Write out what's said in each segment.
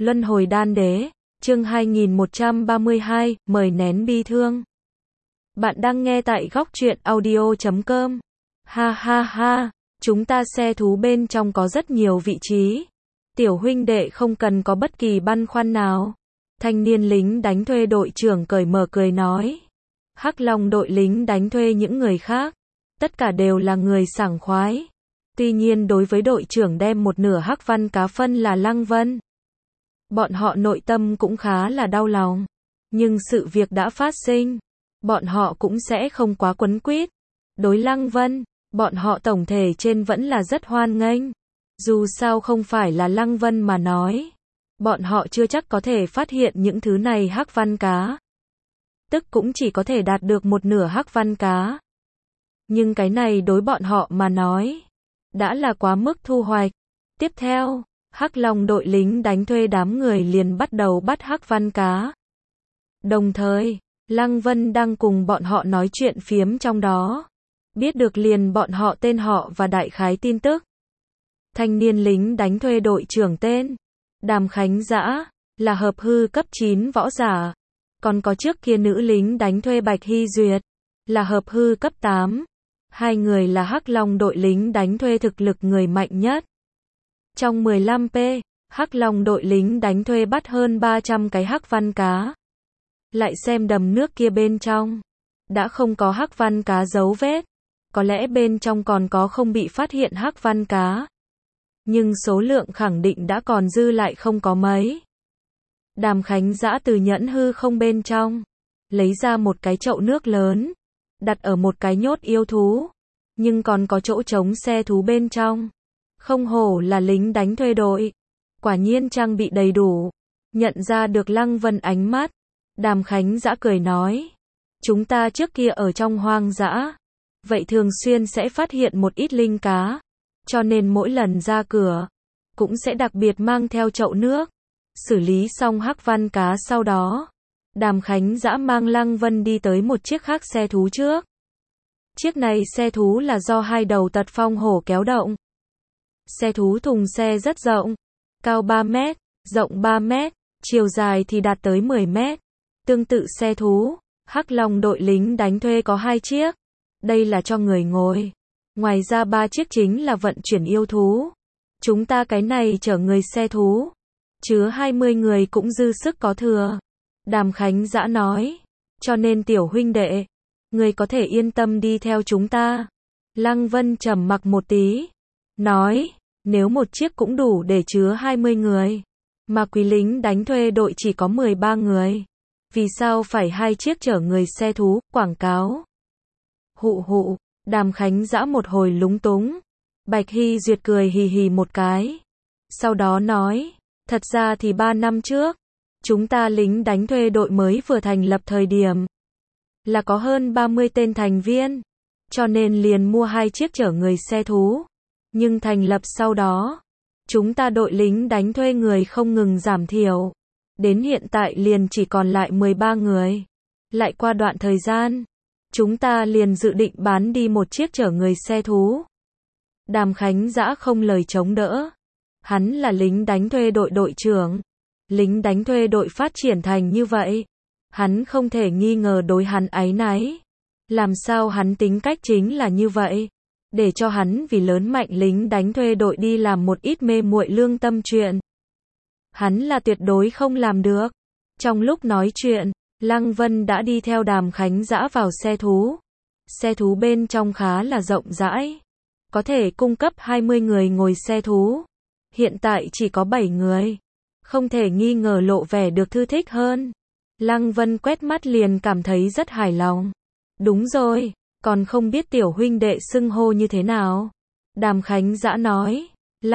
Luân hồi đan đế, chương 2132, mời nén bi thương. Bạn đang nghe tại góc truyện audio.com. Ha ha ha, chúng ta xe thú bên trong có rất nhiều vị trí. Tiểu huynh đệ không cần có bất kỳ băn khoăn nào. Thanh niên lính đánh thuê đội trưởng cởi mở cười nói. Hắc Long đội lính đánh thuê những người khác, tất cả đều là người sảng khoái. Tuy nhiên đối với đội trưởng đem một nửa hắc văn cá phân là Lăng Vân, bọn họ nội tâm cũng khá là đau lòng. Nhưng sự việc đã phát sinh, bọn họ cũng sẽ không quá quấn quýt. Đối Lăng Vân, bọn họ tổng thể trên vẫn là rất hoan nghênh. Dù sao không phải là Lăng Vân mà nói, bọn họ chưa chắc có thể phát hiện những thứ này hắc văn cá. Tức cũng chỉ có thể đạt được một nửa hắc văn cá. Nhưng cái này đối bọn họ mà nói, đã là quá mức thu hoạch. Tiếp theo, Hắc Long đội lính đánh thuê đám người liền bắt đầu bắt hắc văn cá. Đồng thời, Lăng Vân đang cùng bọn họ nói chuyện phiếm trong đó. Biết được liền bọn họ tên họ và đại khái tin tức. Thanh niên lính đánh thuê đội trưởng tên Đàm Khánh Dã, là hợp hư cấp 9 võ giả. Còn có trước kia nữ lính đánh thuê Bạch Hy Duyệt, là hợp hư cấp 8. Hai người là Hắc Long đội lính đánh thuê thực lực người mạnh nhất. Trong 15p, Hắc Long đội lính đánh thuê bắt hơn 300 cái hắc văn cá. Lại xem đầm nước kia bên trong, đã không có hắc văn cá dấu vết. Có lẽ bên trong còn có không bị phát hiện hắc văn cá. Nhưng số lượng khẳng định đã còn dư lại không có mấy. Đàm Khánh Dã từ nhẫn hư không bên trong, lấy ra một cái chậu nước lớn, đặt ở một cái nhốt yêu thú. Nhưng còn có chỗ trống xe thú bên trong. Không hổ là lính đánh thuê đội. Quả nhiên trang bị đầy đủ. Nhận ra được Lăng Vân ánh mắt, Đàm Khánh Dã cười nói. Chúng ta trước kia ở trong hoang dã, vậy thường xuyên sẽ phát hiện một ít linh cá. Cho nên mỗi lần ra cửa, cũng sẽ đặc biệt mang theo chậu nước. Xử lý xong hắc văn cá sau đó, Đàm Khánh Dã mang Lăng Vân đi tới một chiếc khác xe thú trước. Chiếc này xe thú là do hai đầu tật phong hổ kéo động. Xe thú thùng xe rất rộng, cao 3 mét, rộng 3 mét, chiều dài thì đạt tới 10 mét. Tương tự xe thú, Hắc Long đội lính đánh thuê có 2 chiếc. Đây là cho người ngồi. Ngoài ra 3 chiếc chính là vận chuyển yêu thú. Chúng ta cái này chở người xe thú, chứa 20 người cũng dư sức có thừa. Đàm Khánh Dã nói. Cho nên tiểu huynh đệ, người có thể yên tâm đi theo chúng ta. Lăng Vân trầm mặc một tí, nói, nếu một chiếc cũng đủ để chứa 20 người, mà quý lính đánh thuê đội chỉ có 13 người. Vì sao phải 2 chiếc chở người xe thú, quảng cáo? Hụ hụ, Đàm Khánh Dã một hồi lúng túng. Bạch Hy Duyệt cười hì hì một cái. Sau đó nói, thật ra thì 3 năm trước, chúng ta lính đánh thuê đội mới vừa thành lập thời điểm, là có hơn 30 tên thành viên, cho nên liền mua 2 chiếc chở người xe thú. Nhưng thành lập sau đó, chúng ta đội lính đánh thuê người không ngừng giảm thiểu. Đến hiện tại liền chỉ còn lại 13 người. Lại qua đoạn thời gian, chúng ta liền dự định bán đi một chiếc chở người xe thú. Đàm Khánh Dã không lời chống đỡ. Hắn là lính đánh thuê đội đội trưởng. Lính đánh thuê đội phát triển thành như vậy, hắn không thể nghi ngờ đối hắn áy náy. Làm sao hắn tính cách chính là như vậy, để cho hắn vì lớn mạnh lính đánh thuê đội đi làm một ít mê muội lương tâm chuyện. Hắn là tuyệt đối không làm được. Trong lúc nói chuyện, Lăng Vân đã đi theo Đàm Khánh Dã vào xe thú. Xe thú bên trong khá là rộng rãi, có thể cung cấp 20 người ngồi xe thú. Hiện tại chỉ có 7 người, không thể nghi ngờ lộ vẻ được thư thích hơn. Lăng Vân quét mắt liền cảm thấy rất hài lòng. Đúng rồi, còn không biết tiểu huynh đệ xưng hô như thế nào? Đàm Khánh Dã nói.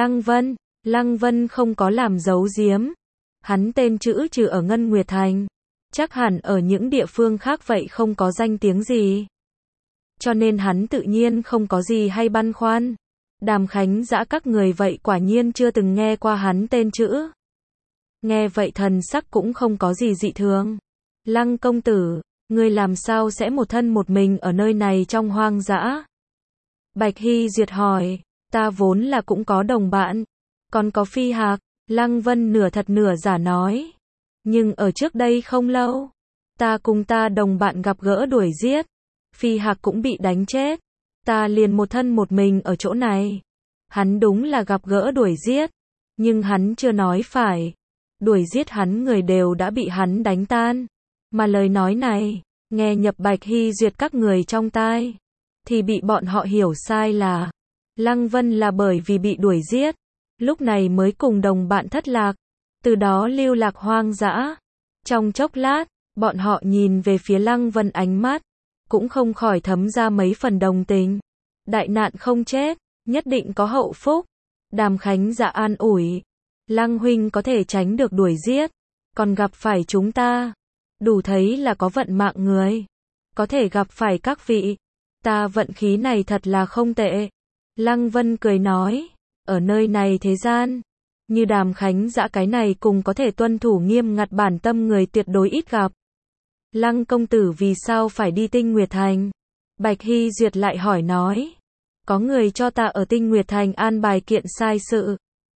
Lăng Vân không có làm giấu giếm. Hắn tên chữ trừ ở Ngân Nguyệt Thành, chắc hẳn ở những địa phương khác vậy không có danh tiếng gì. Cho nên hắn tự nhiên không có gì hay băn khoăn. Đàm Khánh Dã các người vậy quả nhiên chưa từng nghe qua hắn tên chữ. Nghe vậy thần sắc cũng không có gì dị thường. Lăng công tử, ngươi làm sao sẽ một thân một mình ở nơi này trong hoang dã? Bạch Hy Duyệt hỏi. Ta vốn là cũng có đồng bạn, còn có Phi Hạc, Lăng Vân nửa thật nửa giả nói. Nhưng ở trước đây không lâu, ta cùng ta đồng bạn gặp gỡ đuổi giết. Phi Hạc cũng bị đánh chết. Ta liền một thân một mình ở chỗ này. Hắn đúng là gặp gỡ đuổi giết. Nhưng hắn chưa nói phải. Đuổi giết hắn người đều đã bị hắn đánh tan. Mà lời nói này, nghe nhập Bạch Hy Duyệt các người trong tai, thì bị bọn họ hiểu sai là Lăng Vân là bởi vì bị đuổi giết, lúc này mới cùng đồng bạn thất lạc, từ đó lưu lạc hoang dã. Trong chốc lát, bọn họ nhìn về phía Lăng Vân ánh mắt, cũng không khỏi thấm ra mấy phần đồng tình. Đại nạn không chết, nhất định có hậu phúc. Đàm Khánh Dạ an ủi. Lăng huynh có thể tránh được đuổi giết, còn gặp phải chúng ta, đủ thấy là có vận mạng người. Có thể gặp phải các vị, ta vận khí này thật là không tệ. Lăng Vân cười nói, ở nơi này thế gian, như Đàm Khánh Dạ cái này cùng có thể tuân thủ nghiêm ngặt bản tâm người tuyệt đối ít gặp. Lăng công tử vì sao phải đi Tinh Nguyệt Thành? Bạch Hy Duyệt lại hỏi nói, có người cho ta ở Tinh Nguyệt Thành an bài kiện sai sự.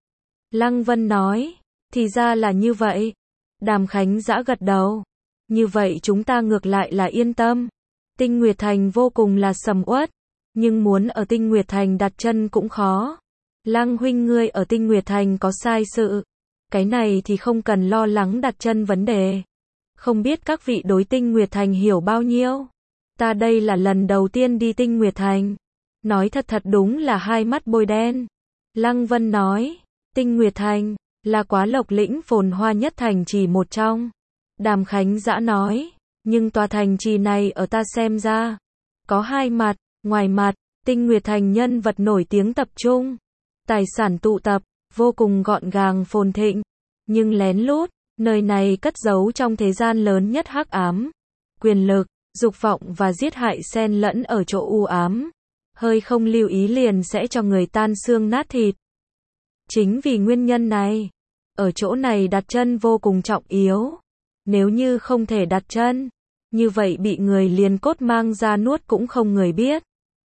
Lăng Vân nói, thì ra là như vậy. Đàm Khánh Dã gật đầu. Như vậy chúng ta ngược lại là yên tâm. Tinh Nguyệt Thành vô cùng là sầm uất, nhưng muốn ở Tinh Nguyệt Thành đặt chân cũng khó. Lăng huynh ngươi ở Tinh Nguyệt Thành có sai sự, cái này thì không cần lo lắng đặt chân vấn đề. Không biết các vị đối Tinh Nguyệt Thành hiểu bao nhiêu? Ta đây là lần đầu tiên đi Tinh Nguyệt Thành. Nói thật đúng là hai mắt bôi đen. Lăng Vân nói, Tinh Nguyệt Thành là Quá Lộc lĩnh phồn hoa nhất thành trì một trong. Đàm Khánh Dã nói, nhưng tòa thành trì này ở ta xem ra, có hai mặt. Ngoài mặt, Tinh Nguyệt Thành nhân vật nổi tiếng tập trung, tài sản tụ tập, vô cùng gọn gàng phồn thịnh. Nhưng lén lút, nơi này cất giấu trong thế gian lớn nhất hắc ám. Quyền lực, dục vọng và giết hại xen lẫn ở chỗ u ám. Hơi không lưu ý liền sẽ cho người tan xương nát thịt. Chính vì nguyên nhân này, ở chỗ này đặt chân vô cùng trọng yếu. Nếu như không thể đặt chân, như vậy bị người liền cốt mang ra nuốt cũng không người biết.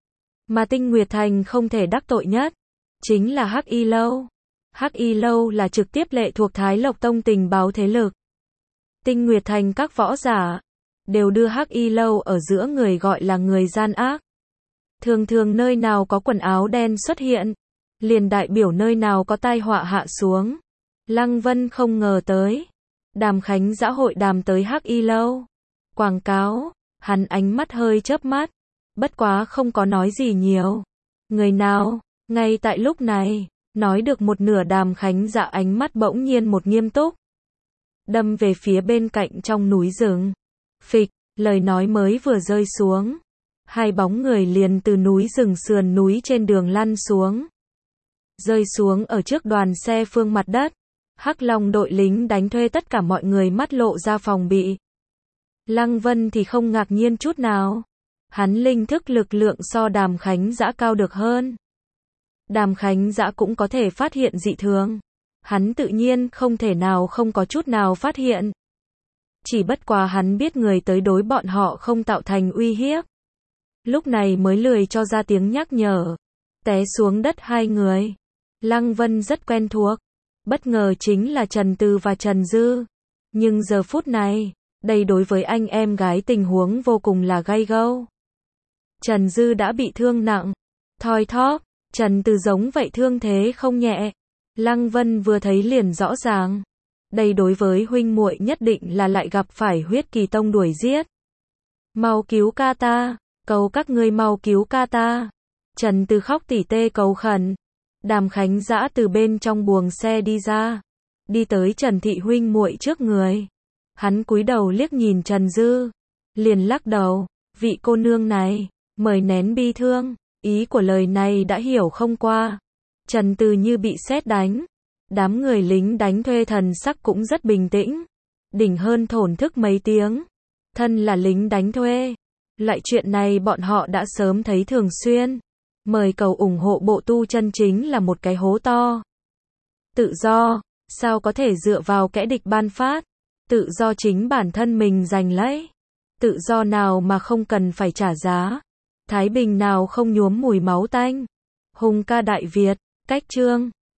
Mà Tinh Nguyệt Thành không thể đắc tội nhất, chính là Hắc Y Lâu. Hắc Y Lâu là trực tiếp lệ thuộc Thái Lộc Tông tình báo thế lực. Tinh Nguyệt Thành các võ giả đều đưa Hắc Y Lâu ở giữa người gọi là người gian ác. Thường thường nơi nào có quần áo đen xuất hiện, liền đại biểu nơi nào có tai họa hạ xuống. Lăng Vân không ngờ tới, Đàm Khánh Dã hội đàm tới Hắc Y Lâu. Quảng cáo, hắn ánh mắt hơi chớp mắt, bất quá không có nói gì nhiều. Người nào? Ngay tại lúc này, nói được một nửa Đàm Khánh Dã ánh mắt bỗng nhiên một nghiêm túc, đâm về phía bên cạnh trong núi rừng. Phịch, lời nói mới vừa rơi xuống, hai bóng người liền từ núi rừng sườn núi trên đường lăn xuống. Rơi xuống ở trước đoàn xe phương mặt đất. Hắc Long đội lính đánh thuê tất cả mọi người mắt lộ ra phòng bị. Lăng Vân thì không ngạc nhiên chút nào. Hắn linh thức lực lượng so Đàm Khánh Dã cao được hơn. Đàm Khánh Dã cũng có thể phát hiện dị thường. Hắn tự nhiên không thể nào không có chút nào phát hiện. Chỉ bất quá hắn biết người tới đối bọn họ không tạo thành uy hiếp. Lúc này mới lười cho ra tiếng nhắc nhở. Té xuống đất hai người. Lăng Vân rất quen thuộc. Bất ngờ chính là Trần Từ và Trần Dư. Nhưng giờ phút này, đây đối với anh em gái tình huống vô cùng là gay gâu. Trần Dư đã bị thương nặng. Thoi thóp, Trần Từ giống vậy thương thế không nhẹ. Lăng Vân vừa thấy liền rõ ràng. Đây đối với huynh muội nhất định là lại gặp phải huyết kỳ tông đuổi giết. Mau cứu ca ta, cầu các ngươi mau cứu ca ta. Trần Từ khóc tỉ tê cầu khẩn. Đàm Khánh Dã từ bên trong buồng xe đi ra, đi tới Trần thị huynh muội trước người. Hắn cúi đầu liếc nhìn Trần Dư, liền lắc đầu, vị cô nương này, mời nén bi thương, ý của lời này đã hiểu không qua. Trần Từ như bị sét đánh. Đám người lính đánh thuê thần sắc cũng rất bình tĩnh, đỉnh hơn thổn thức mấy tiếng. Thân là lính đánh thuê, loại chuyện này bọn họ đã sớm thấy thường xuyên. Mời cầu ủng hộ bộ tu chân chính là một cái hố to. Tự do, sao có thể dựa vào kẻ địch ban phát? Tự do chính bản thân mình giành lấy. Tự do nào mà không cần phải trả giá? Thái bình nào không nhuốm mùi máu tanh? Hùng ca Đại Việt, cách chương